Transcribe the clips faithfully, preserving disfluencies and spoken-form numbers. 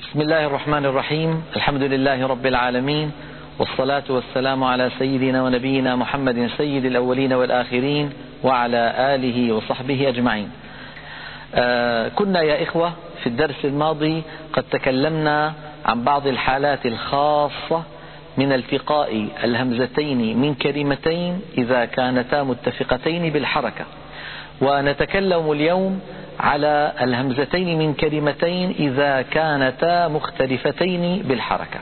بسم الله الرحمن الرحيم. الحمد لله رب العالمين، والصلاة والسلام على سيدنا ونبينا محمد سيد الأولين والآخرين وعلى آله وصحبه أجمعين. آه كنا يا إخوة في الدرس الماضي قد تكلمنا عن بعض الحالات الخاصة من التقاء الهمزتين من كلمتين إذا كانتا متفقتين بالحركة، ونتكلم اليوم على الهمزتين من كلمتين إذا كانتا مختلفتين بالحركة.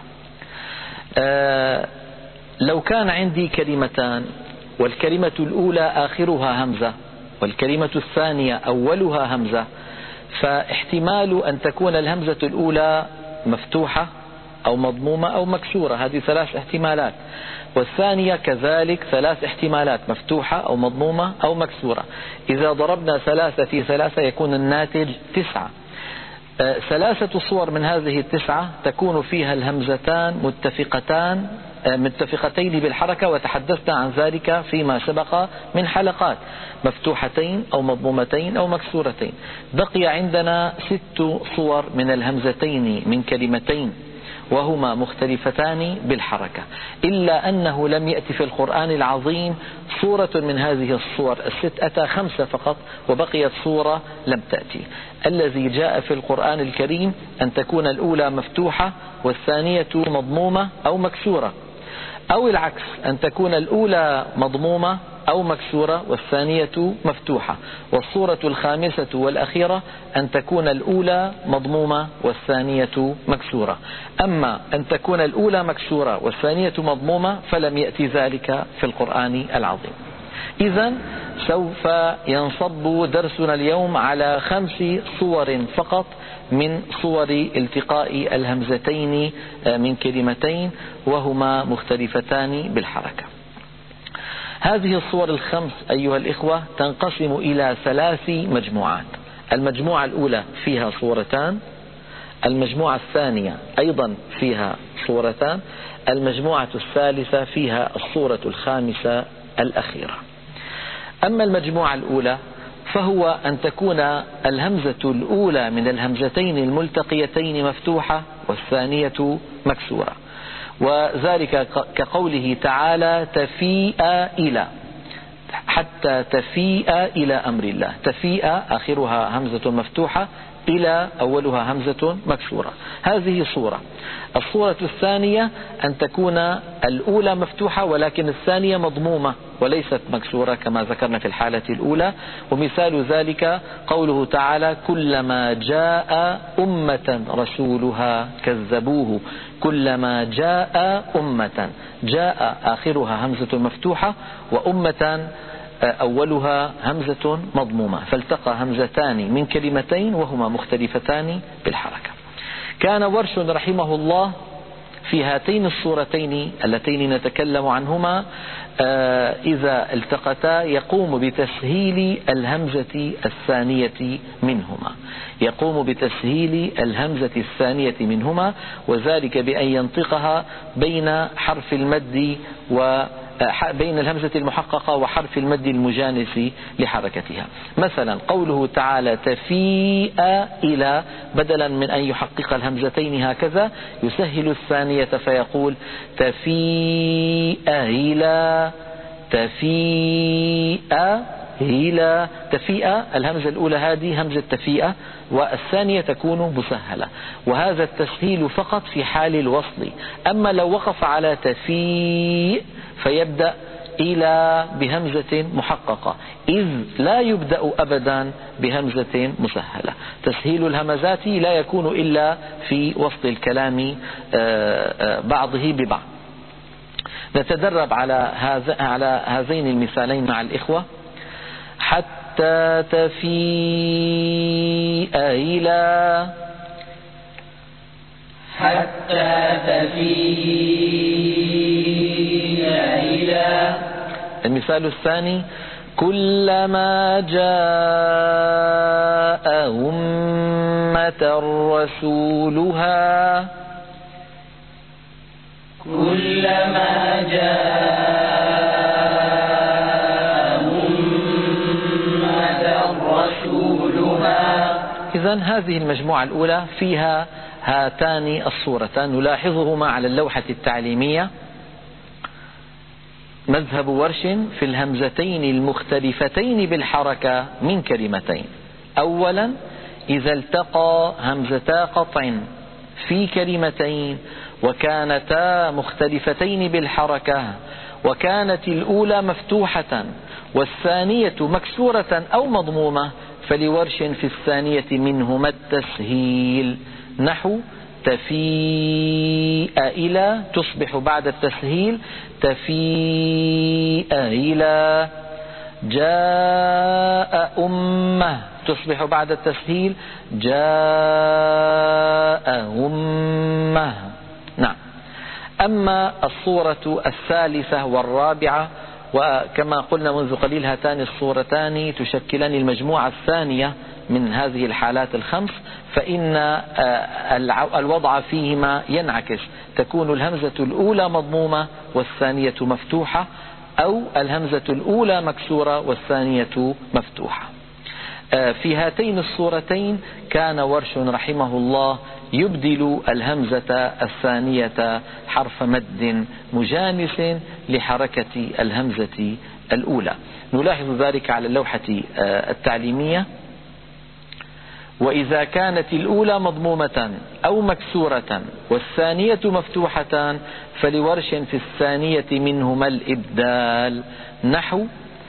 آه لو كان عندي كلمتان والكلمة الأولى آخرها همزة والكلمة الثانية أولها همزة، فاحتمال أن تكون الهمزة الأولى مفتوحة أو مضمومة أو مكسورة، هذه ثلاث احتمالات، والثانية كذلك ثلاث احتمالات، مفتوحة أو مضمومة أو مكسورة. إذا ضربنا ثلاثة في ثلاثة يكون الناتج تسعة. آه ثلاثة صور من هذه التسعة تكون فيها الهمزتان متفقتان آه متفقتين بالحركة، وتحدثنا عن ذلك فيما سبق من حلقات، مفتوحتين أو مضمومتين أو مكسورتين. بقي عندنا ست صور من الهمزتين من كلمتين وهما مختلفتان بالحركة، إلا أنه لم يأتي في القرآن العظيم صورة من هذه الصور الست، أتى خمسة فقط وبقيت صورة لم تأتي. الذي جاء في القرآن الكريم أن تكون الأولى مفتوحة والثانية مضمومة أو مكسورة، أو العكس، أن تكون الأولى مضمومة أو مكسورة والثانية مفتوحة. والصورة الخامسة والأخيرة أن تكون الأولى مضمومة والثانية مكسورة. أما أن تكون الأولى مكسورة والثانية مضمومة فلم يأتي ذلك في القرآن العظيم. إذن سوف ينصب درسنا اليوم على خمس صور فقط من صور التقاء الهمزتين من كلمتين وهما مختلفتان بالحركة. هذه الصور الخمس أيها الإخوة تنقسم إلى ثلاث مجموعات. المجموعة الأولى فيها صورتان، المجموعة الثانية أيضا فيها صورتان، المجموعة الثالثة فيها الصورة الخامسة الأخيرة. أما المجموعة الأولى فهو أن تكون الهمزة الأولى من الهمزتين الملتقيتين مفتوحة والثانية مكسورة، وذلك كقوله تعالى تفيء إلى، حتى تفيء إلى أمر الله. تفيء آخرها همزة مفتوحة، إلى أولها همزة مكسورة. هذه صورة. الصورة الثانية أن تكون الأولى مفتوحة ولكن الثانية مضمومة وليست مكسورة كما ذكرنا في الحالة الأولى، ومثال ذلك قوله تعالى كلما جاء أمة رسولها كذبوه. كلما جاء أمة، جاء آخرها همزة مفتوحة وأمة أولها همزة مضمومة، فالتقى همزتان من كلمتين وهما مختلفتان بالحركة. كان ورش رحمه الله في هاتين الصورتين اللتين نتكلم عنهما إذا التقتا يقوم بتسهيل الهمزة الثانية منهما، يقوم بتسهيل الهمزة الثانية منهما، وذلك بأن ينطقها بين حرف المد و بين الهمزة المحققة وحرف المد المجانس لحركتها. مثلا قوله تعالى تفيء إلى، بدلا من أن يحقق الهمزتين هكذا يسهل الثانية فيقول تفيء إلى، تفيء إلى. تفيء الهمزة الأولى هذه همزة تفيء، والثانية تكون مسهلة، وهذا التسهيل فقط في حال الوصل. أما لو وقف على تفيء فيبدأ إلى بهمزة محققة، إذ لا يبدأ أبدا بهمزة مسهلة. تسهيل الهمزات لا يكون إلا في وسط الكلام بعضه ببعض. نتدرب على هذا على هذين المثالين مع الإخوة. حتى تفيء إلى، حتى تفيء إلى. المثال الثاني كلما جاء أمة رسولها، كلما جاء أمة رسولها. إذن هذه المجموعة الأولى فيها هاتان الصورتان نلاحظهما على اللوحة التعليمية. مذهب ورش في الهمزتين المختلفتين بالحركة من كلمتين. أولا إذا التقى همزتا قطع في كلمتين وكانتا مختلفتين بالحركة وكانت الأولى مفتوحة والثانية مكسورة أو مضمومة فلورش في الثانية منهما التسهيل، نحو تفيء إلى تصبح بعد التسهيل تفيء إلى. جاء أمه تصبح بعد التسهيل جاء أمه. نعم. أما الصورة الثالثة والرابعة، وكما قلنا منذ قليل هاتان الصورتان تشكلان المجموعة الثانية من هذه الحالات الخمس، فإن الوضع فيهما ينعكس، تكون الهمزة الأولى مضمومة والثانية مفتوحة، أو الهمزة الأولى مكسورة والثانية مفتوحة. في هاتين الصورتين كان ورش رحمه الله يبدل الهمزة الثانية حرف مد مجانس لحركة الهمزة الأولى. نلاحظ ذلك على اللوحة التعليمية. وإذا كانت الأولى مضمومة أو مكسورة والثانية مفتوحة فلورش في الثانية منهما الإبدال، نحو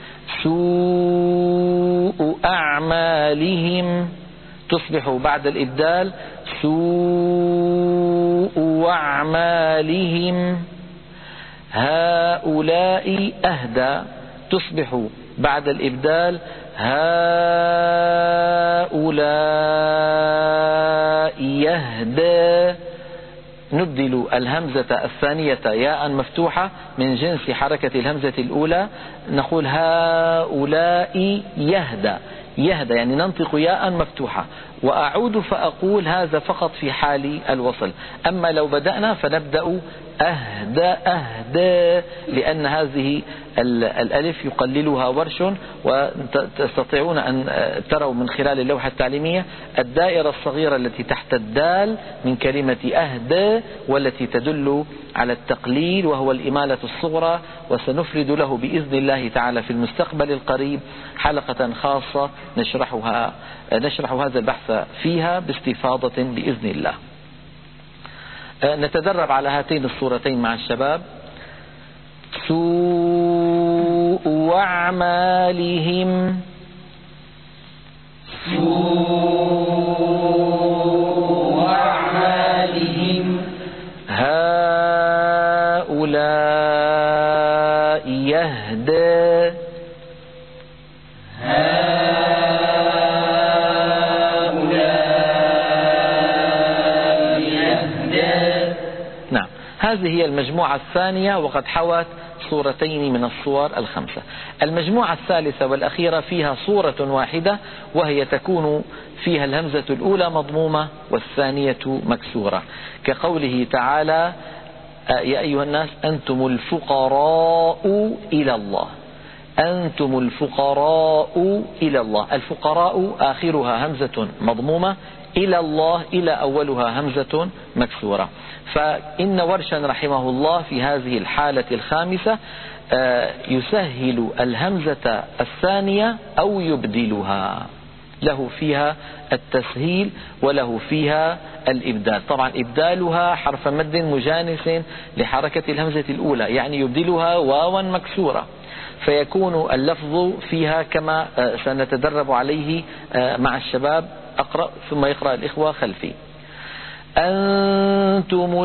سوء أعمالهم تصبح بعد الإبدال سوء أعمالهم. هؤلاء أهدى تصبح بعد الإبدال هؤلاء يهدى. نبدل الهمزة الثانية ياء مفتوحة من جنس حركة الهمزة الأولى، نقول هؤلاء يهدى، يهدى يعني ننطق ياء مفتوحة، وأعود فأقول هذا فقط في حال الوصل. أما لو بدأنا فنبدأ أهدى أهدى، لأن هذه الألف يقللها ورش، وتستطيعون أن تروا من خلال اللوحة التعليمية الدائرة الصغيرة التي تحت الدال من كلمة أهدى والتي تدل على التقليل وهو الإمالة الصغرى. وسنفرد له بإذن الله تعالى في المستقبل القريب حلقة خاصة نشرحها نشرح هذا البحث فيها باستفاضة بإذن الله. نتدرب على هاتين الصورتين مع الشباب. سوء أعمالهم سوء أعمالهم. هؤلاء يهدى هذه هي المجموعة الثانية، وقد حوت صورتين من الصور الخمسة. المجموعة الثالثة والأخيرة فيها صورة واحدة، وهي تكون فيها الهمزة الأولى مضمومة والثانية مكسورة، كقوله تعالى يا أيها الناس أنتم الفقراء إلى الله. أنتم الفقراء إلى الله. الفقراء آخرها همزة مضمومة، إلى الله إلى أولها همزة مكسورة. فإن ورشا رحمه الله في هذه الحالة الخامسة يسهل الهمزة الثانية أو يبدلها، له فيها التسهيل وله فيها الإبدال. طبعا إبدالها حرف مد مجانس لحركة الهمزة الأولى، يعني يبدلها واوا مكسورة، فيكون اللفظ فيها كما سنتدرب عليه مع الشباب. أقرأ ثم يقرأ الإخوة خلفي. أنتم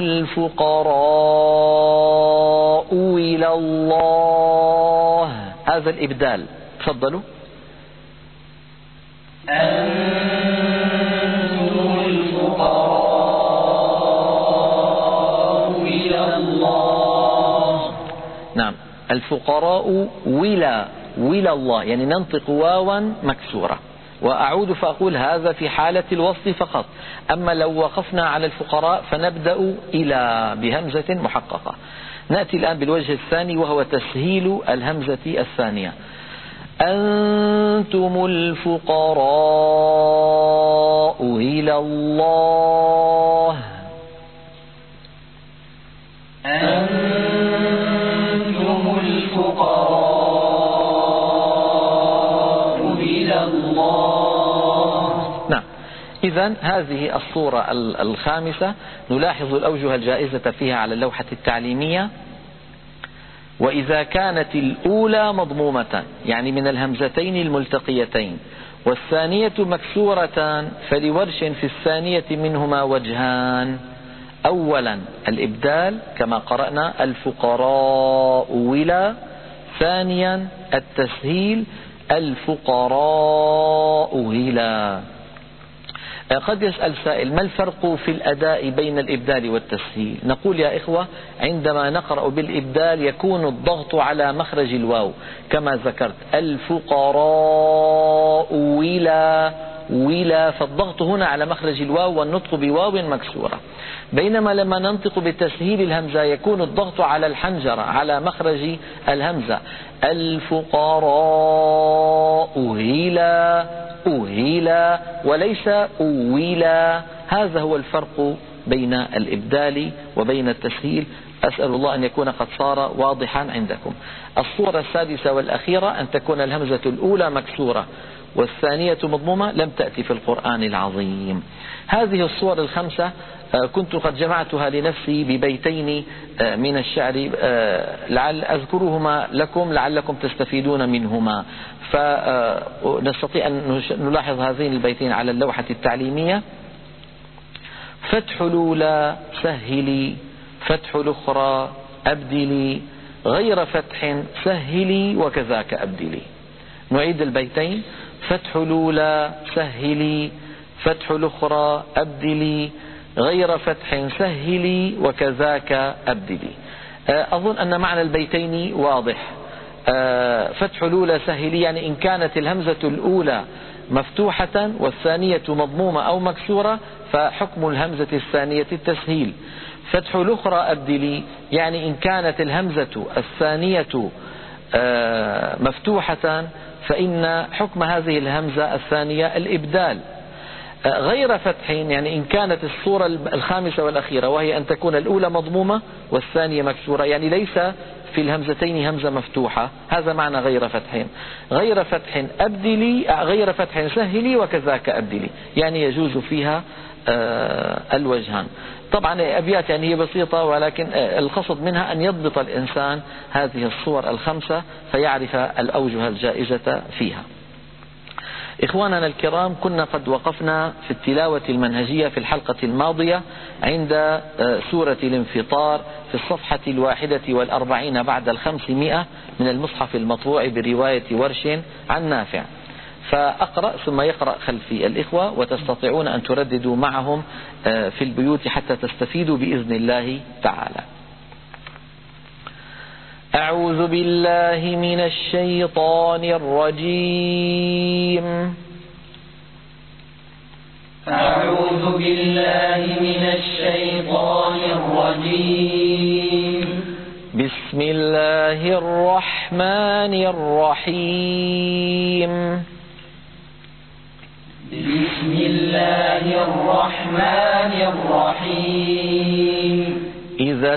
الفقراء إلى الله. هذا الإبدال. تفضلوا. أنتم الفقراء إلى الله. نعم، الفقراء ولا ولا الله، يعني ننطق واوا مكسورة. وأعود فأقول هذا في حالة الوصل فقط. أما لو وقفنا على الفقراء فنبدأ إلى بهمزة محققة. نأتي الآن بالوجه الثاني وهو تسهيل الهمزة الثانية. أنتم الفقراء إلى الله. أنتم الفقراء إلى الله. نعم. إذن هذه الصورة الخامسة نلاحظ الأوجه الجائزة فيها على اللوحة التعليمية. وإذا كانت الأولى مضمومة يعني من الهمزتين الملتقيتين والثانية مكسورة فلورش في الثانية منهما وجهان. أولا الإبدال كما قرأنا الفقراء ولا. ثانيا التسهيل الفقراء هلا. قد يسأل سائل ما الفرق في الأداء بين الإبدال والتسهيل؟ نقول يا إخوة عندما نقرأ بالإبدال يكون الضغط على مخرج الواو كما ذكرت الفقراء ولا ولا، فالضغط هنا على مخرج الواو والنطق بواو مكسورة. بينما لما ننطق بتسهيل الهمزة يكون الضغط على الحنجرة على مخرج الهمزة الفقراء أهلا أهلا وليس أولا. هذا هو الفرق بين الإبدال وبين التسهيل. أسأل الله أن يكون قد صار واضحا عندكم. الصورة السادسة والأخيرة أن تكون الهمزة الأولى مكسورة والثانية مضمومة لم تأتي في القرآن العظيم. هذه الصور الخمسة كنت قد جمعتها لنفسي ببيتين من الشعر لعل أذكرهما لكم لعلكم تستفيدون منهما. فنستطيع أن نلاحظ هذين البيتين على اللوحة التعليمية. فتح الأولى سهلي فتح الأخرى أبدلي غير فتح سهلي وكذاك أبدلي. نعيد البيتين. فتح الأولى سهلي فتح الأخرى أبدلي غير فتح سهلي وكذاك أبدلي. أظن أن معنى البيتين واضح. فتح الأولى سهلي يعني إن كانت الهمزة الأولى مفتوحة والثانية مضمومة أو مكسورة فحكم الهمزة الثانية التسهيل. فتح الأخرى أبدلي يعني إن كانت الهمزة الثانية مفتوحة فإن حكم هذه الهمزة الثانية الإبدال. غير فتح يعني إن كانت الصورة الخامسة والأخيرة وهي أن تكون الأولى مضمومة والثانية مكسورة يعني ليس في الهمزتين همزة مفتوحة، هذا معنى غير فتح. غير فتح أبدلي غير فتح سهلي وكذاك أبدلي يعني يجوز فيها الوجهان. طبعا أبيات يعني هي بسيطة ولكن القصد منها أن يضبط الإنسان هذه الصور الخمسة فيعرف الأوجه الجائزة فيها. إخواننا الكرام كنا قد وقفنا في التلاوة المنهجية في الحلقة الماضية عند سورة الانفطار في الصفحة الواحدة والأربعين بعد الخمسمائة من المصحف المطبوع برواية ورش عن نافع. فأقرأ ثم يقرأ خلفي الإخوة وتستطيعون أن ترددوا معهم في البيوت حتى تستفيدوا بإذن الله تعالى. أعوذ بالله من الشيطان الرجيم. أعوذ بالله من الشيطان الرجيم. بسم الله الرحمن الرحيم. بسم الله الرحمن الرحيم. إذا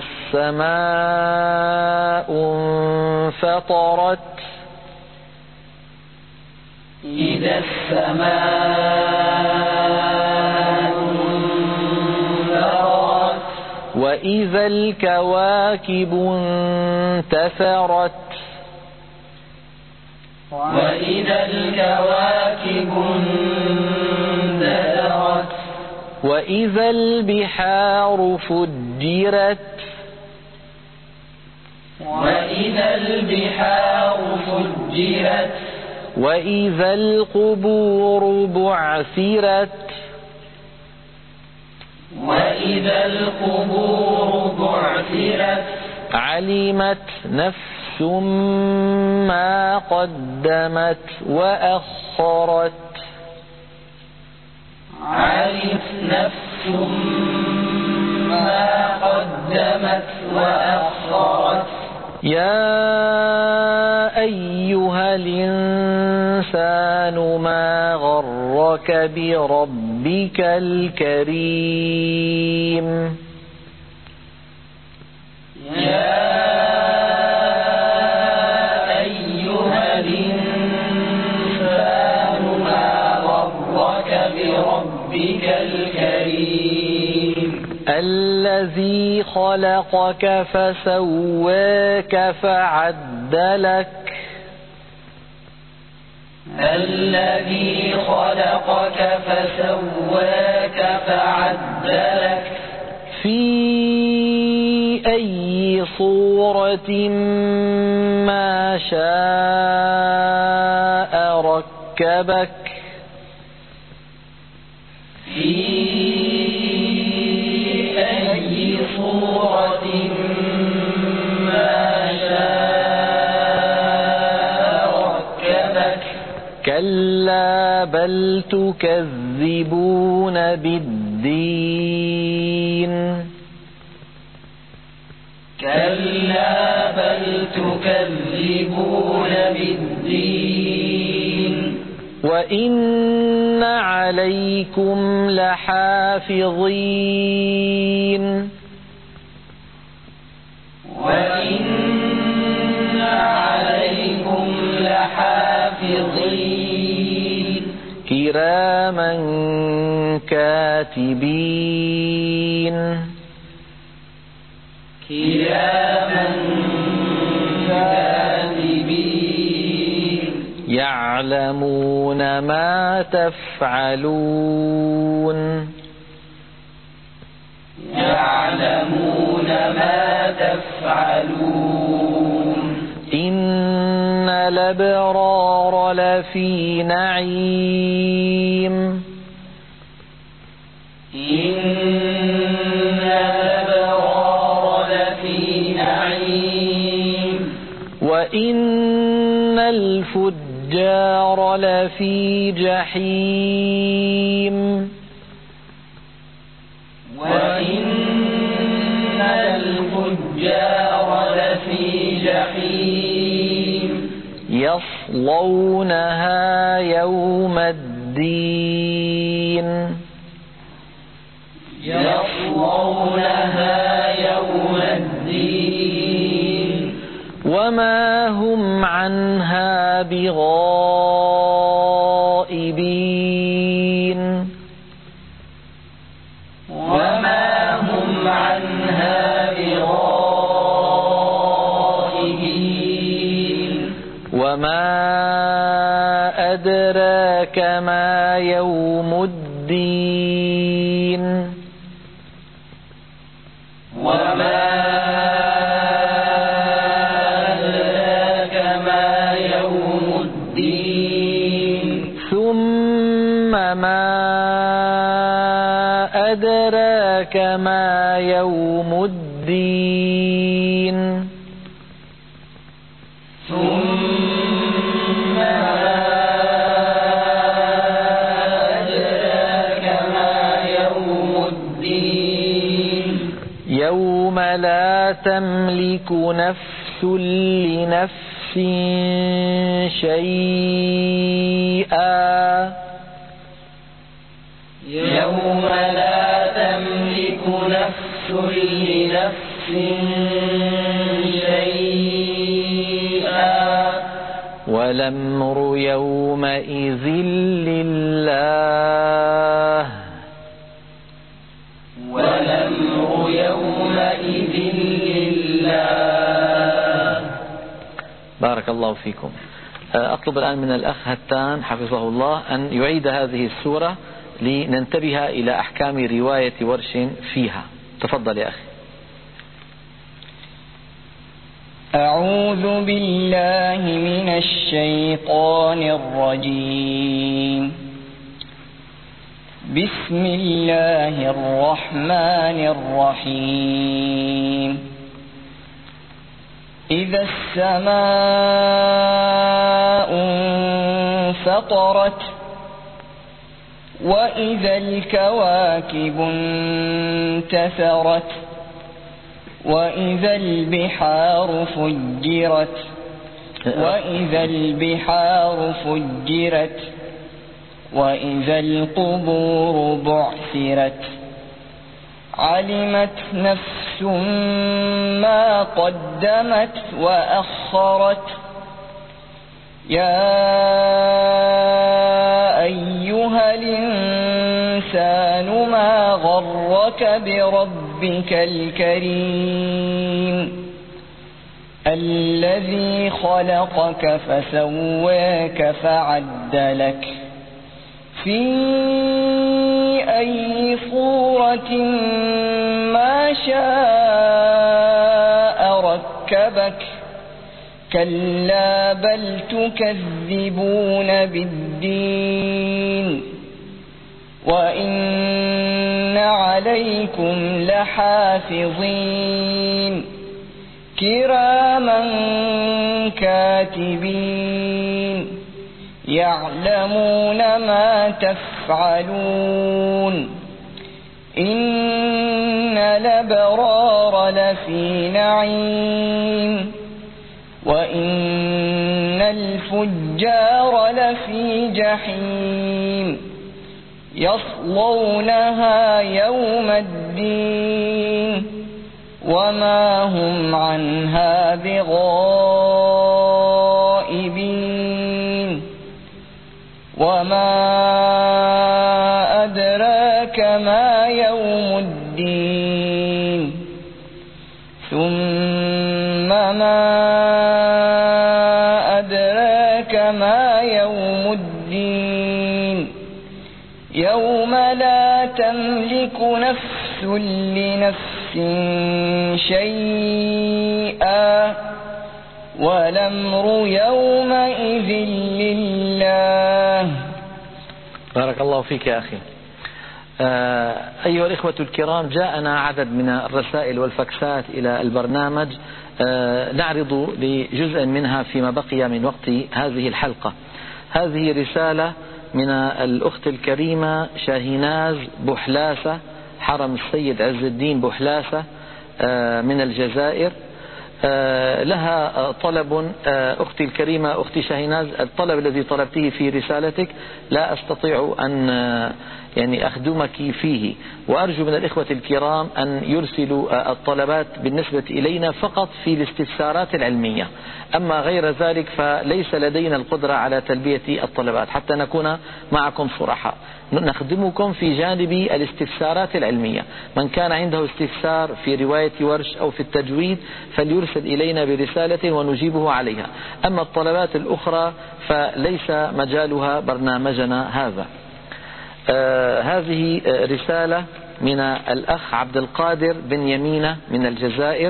السماء انفطرت. إذا السماء انفطرت. وإذا الكواكب انتثرت. وإذا الكواكب انتثرت. وإذا البحار فجرت. وإذا البحار فجرت. وإذا القبور بعثرت. وإذا القبور بعثرت. علمت نفس ما قدمت وأخرت. علمت نفس ما قدمت وأخرت. يا أيها الإنسان ما غرك بربك الكريم يا أيها الإنسان ما غرك بربك الكريم الذي خلقك فسواك فعدلك الذي خلقك فسواك فعدلك في أي صورة ما شاء ركبك في أي صورة ما شاء ركبك كلا بل تكذبون بالدين كلا بل تكذبون بالدين وإن عليكم لحافظين وإن عليكم لحافظين كراما كاتبين كراما كاتبين يعلمون ما تفعلون يعلمون ما تفعلون إن الأبرار لفي نعيم إن الأبرار لفي نعيم وإن الفجار لفي جحيم وإن الفجار لفي جحيم يصلونها يوم الدين يصلونها يوم الدين وما هم عنها بغائبين وما هم عنها بغائبين وما أدراك ما يوم الدين وما أدراك ما يوم الدين ثم ما أدراك ما يوم الدين ثم ما أدراك ما يوم الدين يوم لا تملك نفس لنفس شيئا يوم لا تملك نفس لنفس شيئا والأمر يومئذ لله والأمر يومئذ لله. بارك الله فيكم. أطلب الآن من الأخ هتان حفظه الله أن يعيد هذه السورة لننتبه إلى أحكام رواية ورش فيها. تفضل يا أخي. أعوذ بالله من الشيطان الرجيم. بسم الله الرحمن الرحيم. إذا السماء انفطرت وإذا الكواكب انتثرت وإذا البحار فجرت. وإذا البحار فجرت وإذا القبور بعثرت علمت نفس ما قدمت وأخرت يا أيها الإنسان ما غرك بربك الكريم الذي خلقك فسواك فعدلك في أي صورة ما شاء ركبك كلا بل تكذبون بالدين وإن عليكم لحافظين كراما كاتبين يعلمون ما تفعلون إن الأبرار لفي نعيم وإن الفجار لفي جحيم يصلونها يوم الدين وما هم عنها بغائبين وما أدراك ما يوم الدين ثم ما أدراك ما يوم الدين يوم لا تملك نفس لنفس شيئا والأمر يومئذ لله. بارك الله فيك يا أخي. آه أيها الإخوة الكرام، جاءنا عدد من الرسائل والفاكسات إلى البرنامج، آه نعرض لجزء منها فيما بقي من وقت هذه الحلقة. هذه رسالة من الأخت الكريمة شاهيناز بوحلاسة، حرم السيد عز الدين بوحلاسة آه من الجزائر. آه لها طلب. آه أختي الكريمة أختي شاهيناز، الطلب الذي طلبته في رسالتك لا أستطيع أن آه يعني أخدمك فيه، وأرجو من الإخوة الكرام أن يرسلوا آه الطلبات بالنسبة إلينا فقط في الاستفسارات العلمية، أما غير ذلك فليس لدينا القدرة على تلبية الطلبات حتى نكون معكم صراحة. نخدمكم في جانب الاستفسارات العلمية. من كان عنده استفسار في رواية ورش أو في التجويد فليرسل إلينا برسالة ونجيبه عليها، أما الطلبات الأخرى فليس مجالها برنامجنا هذا. آه هذه رسالة من الأخ عبد القادر بن يمينة من الجزائر،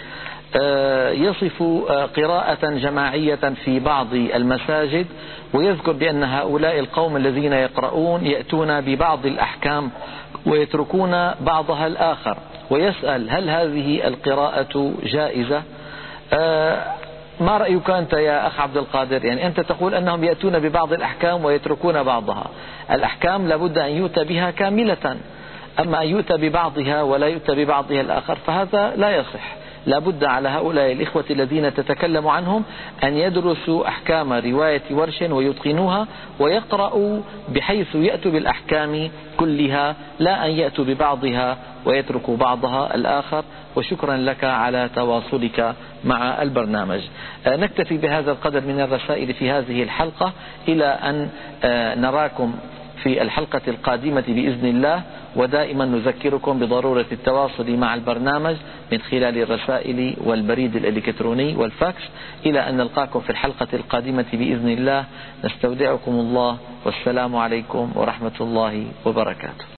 آه يصف آه قراءة جماعية في بعض المساجد، ويذكر بأن هؤلاء القوم الذين يقرؤون يأتون ببعض الأحكام ويتركون بعضها الآخر، ويسأل هل هذه القراءة جائزة؟ آه ما رأيك أنت يا أخ عبد القادر؟ يعني أنت تقول أنهم يأتون ببعض الأحكام ويتركون بعضها. الأحكام لابد أن يؤتى بها كاملة، أما أن يؤتى ببعضها ولا يؤتى ببعضها الآخر فهذا لا يصح. لابد على هؤلاء الإخوة الذين تتكلم عنهم أن يدرسوا أحكام رواية ورش ويتقنوها ويقرأوا بحيث يأتوا بالأحكام كلها، لا أن يأتوا ببعضها ويتركوا بعضها الآخر. وشكرا لك على تواصلك مع البرنامج. نكتفي بهذا القدر من الرسائل في هذه الحلقة، إلى أن نراكم في الحلقة القادمة بإذن الله، ودائما نذكركم بضرورة التواصل مع البرنامج من خلال الرسائل والبريد الإلكتروني والفاكس. إلى أن نلقاكم في الحلقة القادمة بإذن الله، نستودعكم الله، والسلام عليكم ورحمة الله وبركاته.